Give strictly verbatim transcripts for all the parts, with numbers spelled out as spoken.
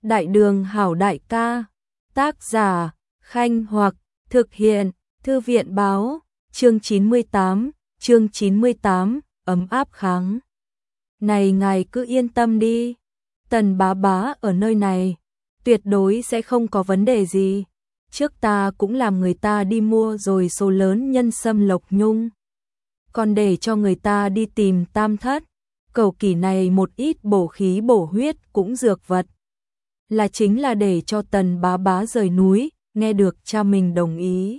Đại đường hảo đại ca. Tác giả, Khanh Hoặc, thực hiện, Thư viện báo, chương chín mươi tám, chương chín mươi tám, ấm áp kháng. Này ngài cứ yên tâm đi, Tần bá bá ở nơi này, tuyệt đối sẽ không có vấn đề gì. Trước ta cũng làm người ta đi mua rồi số lớn nhân sâm lộc nhung. Còn để cho người ta đi tìm tam thất, cầu kỳ này một ít bổ khí bổ huyết cũng dược vật. Là chính là để cho Tần bá bá rời núi, nghe được cha mình đồng ý.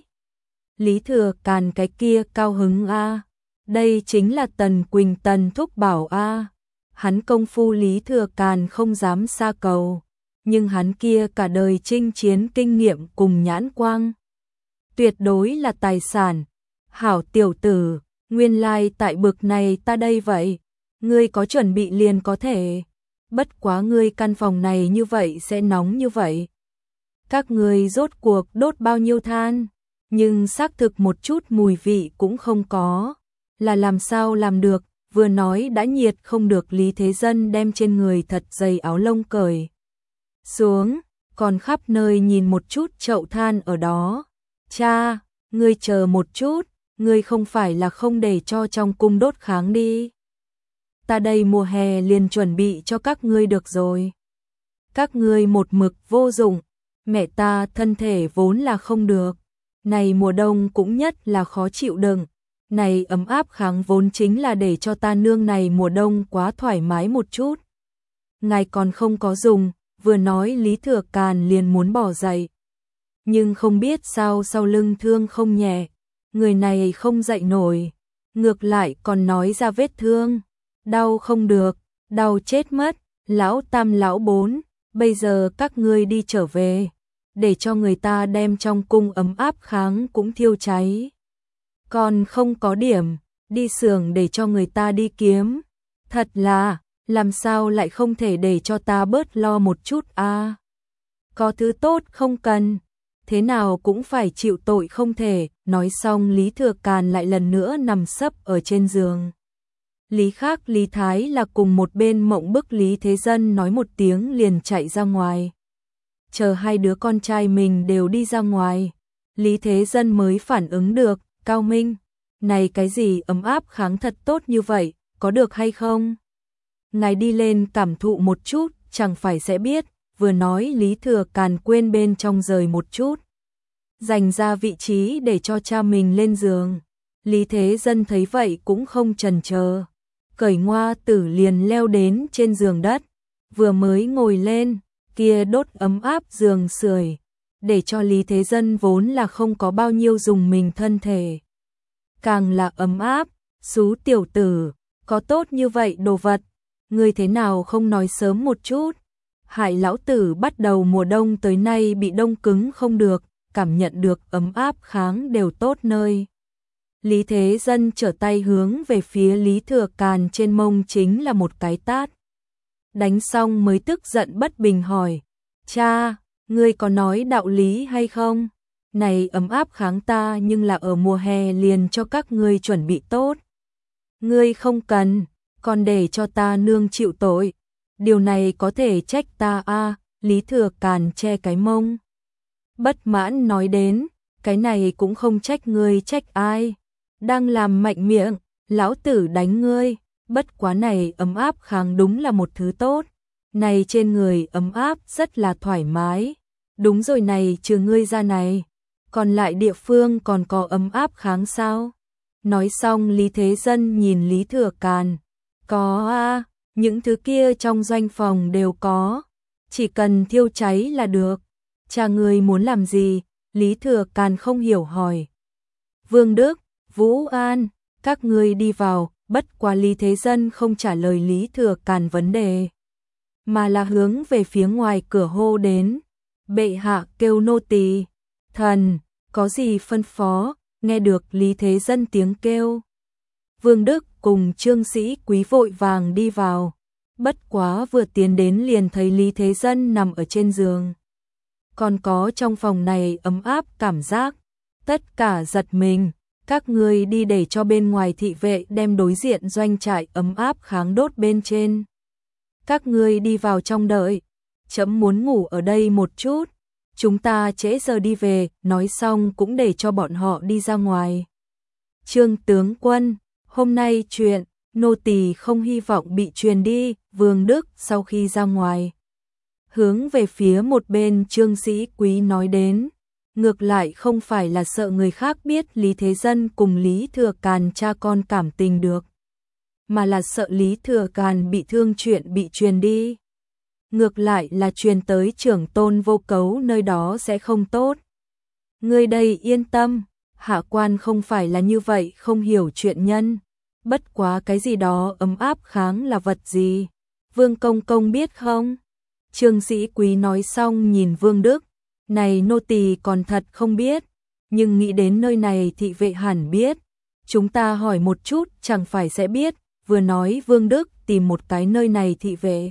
Lý Thừa Càn cái kia cao hứng a, đây chính là Tần Quỳnh Tần thúc bảo a. Hắn công phu Lý Thừa Càn không dám xa cầu, nhưng hắn kia cả đời chinh chiến kinh nghiệm cùng nhãn quang, tuyệt đối là tài sản. Hảo tiểu tử, nguyên lai tại bực này ta đây vậy, ngươi có chuẩn bị liền có thể. Bất quá ngươi căn phòng này như vậy sẽ nóng như vậy. Các ngươi rốt cuộc đốt bao nhiêu than, nhưng xác thực một chút mùi vị cũng không có, là làm sao làm được. Vừa nói đã nhiệt không được, Lý Thế Dân đem trên người thật dày áo lông cởi xuống, còn khắp nơi nhìn một chút chậu than ở đó. Cha, ngươi chờ một chút, ngươi không phải là không để cho trong cung đốt kháng đi. Ta đây mùa hè liền chuẩn bị cho các ngươi được rồi. Các ngươi một mực vô dụng, mẹ ta thân thể vốn là không được, này mùa đông cũng nhất là khó chịu đựng. Này ấm áp kháng vốn chính là để cho ta nương này mùa đông quá thoải mái một chút. Ngài còn không có dùng, vừa nói Lý Thừa Càn liền muốn bỏ dậy. Nhưng không biết sao sau lưng thương không nhẹ, người này không dậy nổi, ngược lại còn nói ra vết thương. Đau không được, đau chết mất, lão tam lão bốn, bây giờ các ngươi đi trở về, để cho người ta đem trong cung ấm áp kháng cũng thiêu cháy. Còn không có điểm, đi xưởng để cho người ta đi kiếm. Thật là, làm sao lại không thể để cho ta bớt lo một chút a? À, có thứ tốt không cần, thế nào cũng phải chịu tội không thể. Nói xong Lý Thừa Càn lại lần nữa nằm sấp ở trên giường. Lý Khác Lý Thái là cùng một bên mộng bức, Lý Thế Dân nói một tiếng liền chạy ra ngoài. Chờ hai đứa con trai mình đều đi ra ngoài, Lý Thế Dân mới phản ứng được. Cao Minh, này cái gì ấm áp kháng thật tốt như vậy, có được hay không? Ngài đi lên cảm thụ một chút, chẳng phải sẽ biết. Vừa nói Lý Thừa Càn quên bên trong rời một chút, dành ra vị trí để cho cha mình lên giường. Lý Thế Dân thấy vậy cũng không chần chờ, cởi ngoa tử liền leo đến trên giường đất. Vừa mới ngồi lên, kia đốt ấm áp giường sưởi, để cho Lý Thế Dân vốn là không có bao nhiêu dùng mình thân thể, càng là ấm áp. Xú tiểu tử, có tốt như vậy đồ vật, ngươi thế nào không nói sớm một chút, hại lão tử bắt đầu mùa đông tới nay bị đông cứng không được, cảm nhận được ấm áp kháng đều tốt nơi. Lý Thế Dân trở tay hướng về phía Lý Thừa Càn trên mông chính là một cái tát. Đánh xong mới tức giận bất bình hỏi, cha, ngươi có nói đạo lý hay không? Này ấm áp kháng ta nhưng là ở mùa hè liền cho các ngươi chuẩn bị tốt. Ngươi không cần, còn để cho ta nương chịu tội. Điều này có thể trách ta a? À, Lý Thừa Càn che cái mông, bất mãn nói đến, cái này cũng không trách ngươi, trách ai? Đang làm mạnh miệng, lão tử đánh ngươi. Bất quá này ấm áp kháng đúng là một thứ tốt. Này trên người ấm áp rất là thoải mái. Đúng rồi, này trừ ngươi ra này, còn lại địa phương còn có ấm áp kháng sao? Nói xong Lý Thế Dân nhìn Lý Thừa Càn, có a, à, những thứ kia trong doanh phòng đều có, chỉ cần thiêu cháy là được. Cha ngươi muốn làm gì? Lý Thừa Càn không hiểu hỏi. Vương Đức, Vũ An, các ngươi đi vào. Bất quá Lý Thế Dân không trả lời Lý Thừa Càn vấn đề, mà là hướng về phía ngoài cửa hô đến. Bệ hạ kêu nô tỳ. Thần, có gì phân phó? Nghe được Lý Thế Dân tiếng kêu, Vương Đức cùng Trương Sĩ Quý vội vàng đi vào. Bất quá vừa tiến đến liền thấy Lý Thế Dân nằm ở trên giường. Còn có trong phòng này ấm áp cảm giác, tất cả giật mình. Các ngươi đi để cho bên ngoài thị vệ đem đối diện doanh trại ấm áp kháng đốt bên trên. Các ngươi đi vào trong đợi. Trẫm muốn ngủ ở đây một chút, chúng ta trễ giờ đi về, nói xong cũng để cho bọn họ đi ra ngoài. Trương tướng quân, hôm nay chuyện, nô tỳ không hy vọng bị truyền đi, Vương Đức sau khi ra ngoài. Hướng về phía một bên Trương Sĩ Quý nói đến, ngược lại không phải là sợ người khác biết Lý Thế Dân cùng Lý Thừa Càn cha con cảm tình được, mà là sợ Lý Thừa Càn bị thương chuyện bị truyền đi. Ngược lại là truyền tới trưởng tôn Vô Cấu nơi đó sẽ không tốt. Ngươi đây yên tâm, hạ quan không phải là như vậy không hiểu chuyện nhân. Bất quá cái gì đó ấm áp kháng là vật gì? Vương Công Công biết không? Trương Sĩ Quý nói xong nhìn Vương Đức. Này nô tỳ còn thật không biết, nhưng nghĩ đến nơi này thị vệ hẳn biết. Chúng ta hỏi một chút chẳng phải sẽ biết. Vừa nói Vương Đức tìm một cái nơi này thị vệ.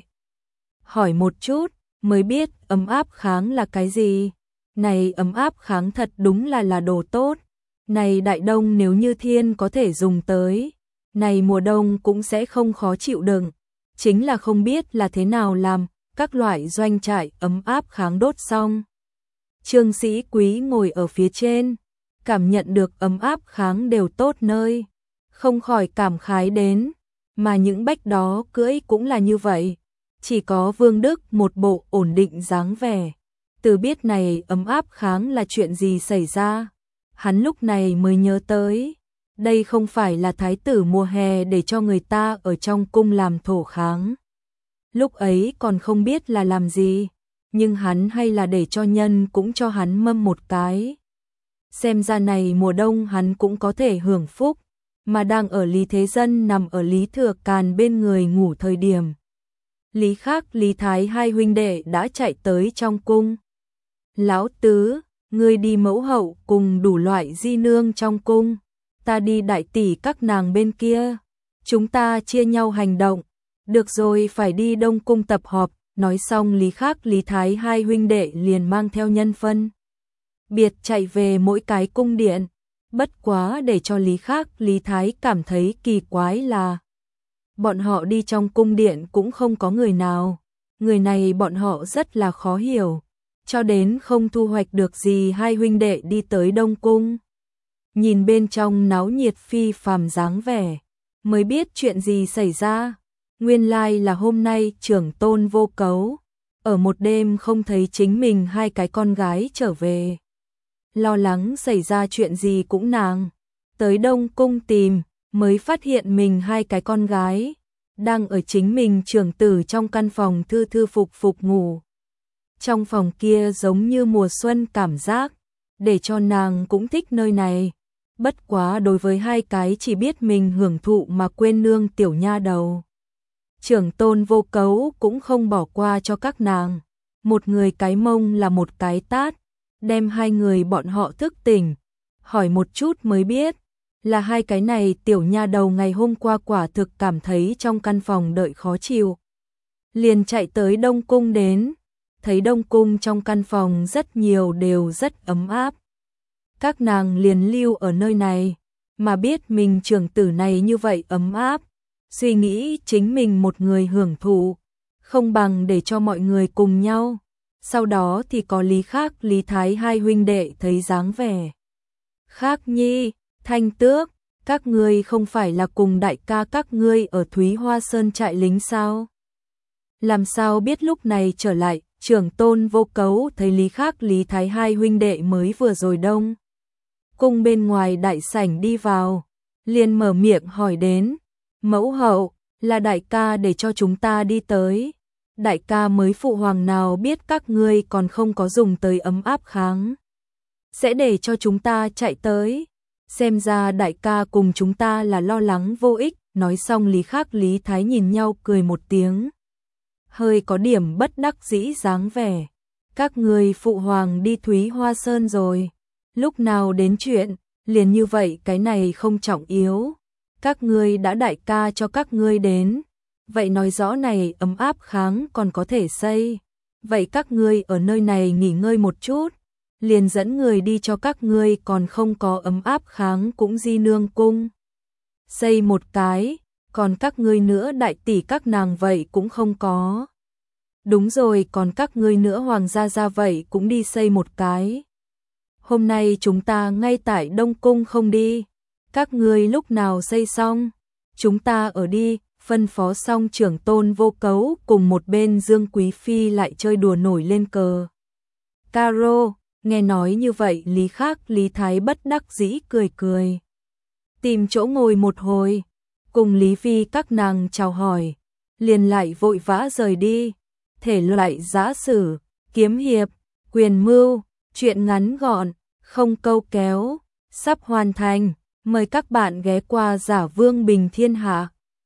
Hỏi một chút mới biết ấm áp kháng là cái gì. Này ấm áp kháng thật đúng là là đồ tốt. Này đại đông nếu như thiên có thể dùng tới. Này mùa đông cũng sẽ không khó chịu đựng. Chính là không biết là thế nào làm. Các loại doanh trại ấm áp kháng đốt xong. Trương Sĩ Quý ngồi ở phía trên. Cảm nhận được ấm áp kháng đều tốt nơi. Không khỏi cảm khái đến. Mà những bách đó cưỡi cũng là như vậy. Chỉ có Vương Đức một bộ ổn định dáng vẻ. Từ biết này ấm áp kháng là chuyện gì xảy ra. Hắn lúc này mới nhớ tới. Đây không phải là thái tử mùa hè để cho người ta ở trong cung làm thổ kháng. Lúc ấy còn không biết là làm gì. Nhưng hắn hay là để cho nhân cũng cho hắn mâm một cái. Xem ra này mùa đông hắn cũng có thể hưởng phúc. Mà đang ở Lý Thế Dân nằm ở Lý Thừa Càn bên người ngủ thời điểm. Lý Khác, Lý Thái hai huynh đệ đã chạy tới trong cung. Lão tứ, ngươi đi mẫu hậu cùng đủ loại di nương trong cung. Ta đi đại tỷ các nàng bên kia. Chúng ta chia nhau hành động. Được rồi, phải đi Đông Cung tập họp. Nói xong Lý Khác, Lý Thái hai huynh đệ liền mang theo nhân phân biệt chạy về mỗi cái cung điện. Bất quá để cho Lý Khác, Lý Thái cảm thấy kỳ quái là bọn họ đi trong cung điện cũng không có người nào. Người này bọn họ rất là khó hiểu. Cho đến không thu hoạch được gì hai huynh đệ đi tới Đông Cung. Nhìn bên trong náo nhiệt phi phàm dáng vẻ. Mới biết chuyện gì xảy ra. Nguyên lai là hôm nay trưởng tôn Vô Cấu. Ở một đêm không thấy chính mình hai cái con gái trở về. Lo lắng xảy ra chuyện gì cũng nàng. Tới Đông Cung tìm. Mới phát hiện mình hai cái con gái. Đang ở chính mình trưởng tử trong căn phòng thư thư phục phục ngủ. Trong phòng kia giống như mùa xuân cảm giác. Để cho nàng cũng thích nơi này. Bất quá đối với hai cái chỉ biết mình hưởng thụ mà quên nương tiểu nha đầu. Trưởng tôn Vô Cấu cũng không bỏ qua cho các nàng. Một người cái mông là một cái tát. Đem hai người bọn họ thức tỉnh. Hỏi một chút mới biết. Là hai cái này tiểu nha đầu ngày hôm qua quả thực cảm thấy trong căn phòng đợi khó chịu. Liền chạy tới Đông Cung đến. Thấy Đông Cung trong căn phòng rất nhiều đều rất ấm áp. Các nàng liền lưu ở nơi này. Mà biết mình trưởng tử này như vậy ấm áp. Suy nghĩ chính mình một người hưởng thụ. Không bằng để cho mọi người cùng nhau. Sau đó thì có Lý Khác, Lý Thái hai huynh đệ thấy dáng vẻ. Khác Nhi, Thanh Tước, các ngươi không phải là cùng đại ca các ngươi ở Thúy Hoa Sơn trại lính sao? Làm sao biết lúc này trở lại, trưởng tôn Vô Cấu thấy Lý Khác, Lý Thái hai huynh đệ mới vừa rồi đông. Cung bên ngoài đại sảnh đi vào, liền mở miệng hỏi đến. Mẫu hậu, là đại ca để cho chúng ta đi tới. Đại ca mới phụ hoàng nào biết các ngươi còn không có dùng tới ấm áp kháng. Sẽ để cho chúng ta chạy tới. Xem ra đại ca cùng chúng ta là lo lắng vô ích. Nói xong Lý Khác, Lý Thái nhìn nhau cười một tiếng. Hơi có điểm bất đắc dĩ dáng vẻ. Các ngươi phụ hoàng đi Thúy Hoa Sơn rồi. Lúc nào đến chuyện, liền như vậy cái này không trọng yếu. Các ngươi đã đại ca cho các ngươi đến. Vậy nói rõ này ấm áp kháng còn có thể xây. Vậy các ngươi ở nơi này nghỉ ngơi một chút. Liền dẫn người đi cho các ngươi còn không có ấm áp kháng cũng di nương cung. Xây một cái, còn các ngươi nữa đại tỷ các nàng vậy cũng không có. Đúng rồi, còn các ngươi nữa, Hoàng gia gia vậy cũng đi xây một cái. Hôm nay chúng ta ngay tại Đông Cung không đi. Các ngươi lúc nào xây xong, chúng ta ở đi. Phân phó xong, trưởng tôn Vô Cấu cùng một bên Dương Quý Phi lại chơi đùa nổi lên cờ caro. Nghe nói như vậy, Lý Khắc, Lý Thái bất đắc dĩ cười cười. Tìm chỗ ngồi một hồi, cùng Lý Vi các nàng chào hỏi, liền lại vội vã rời đi. Thể loại giã sử, kiếm hiệp, quyền mưu, chuyện ngắn gọn, không câu kéo, sắp hoàn thành. Mời các bạn ghé qua Giả Vương Bình Thiên Hạ.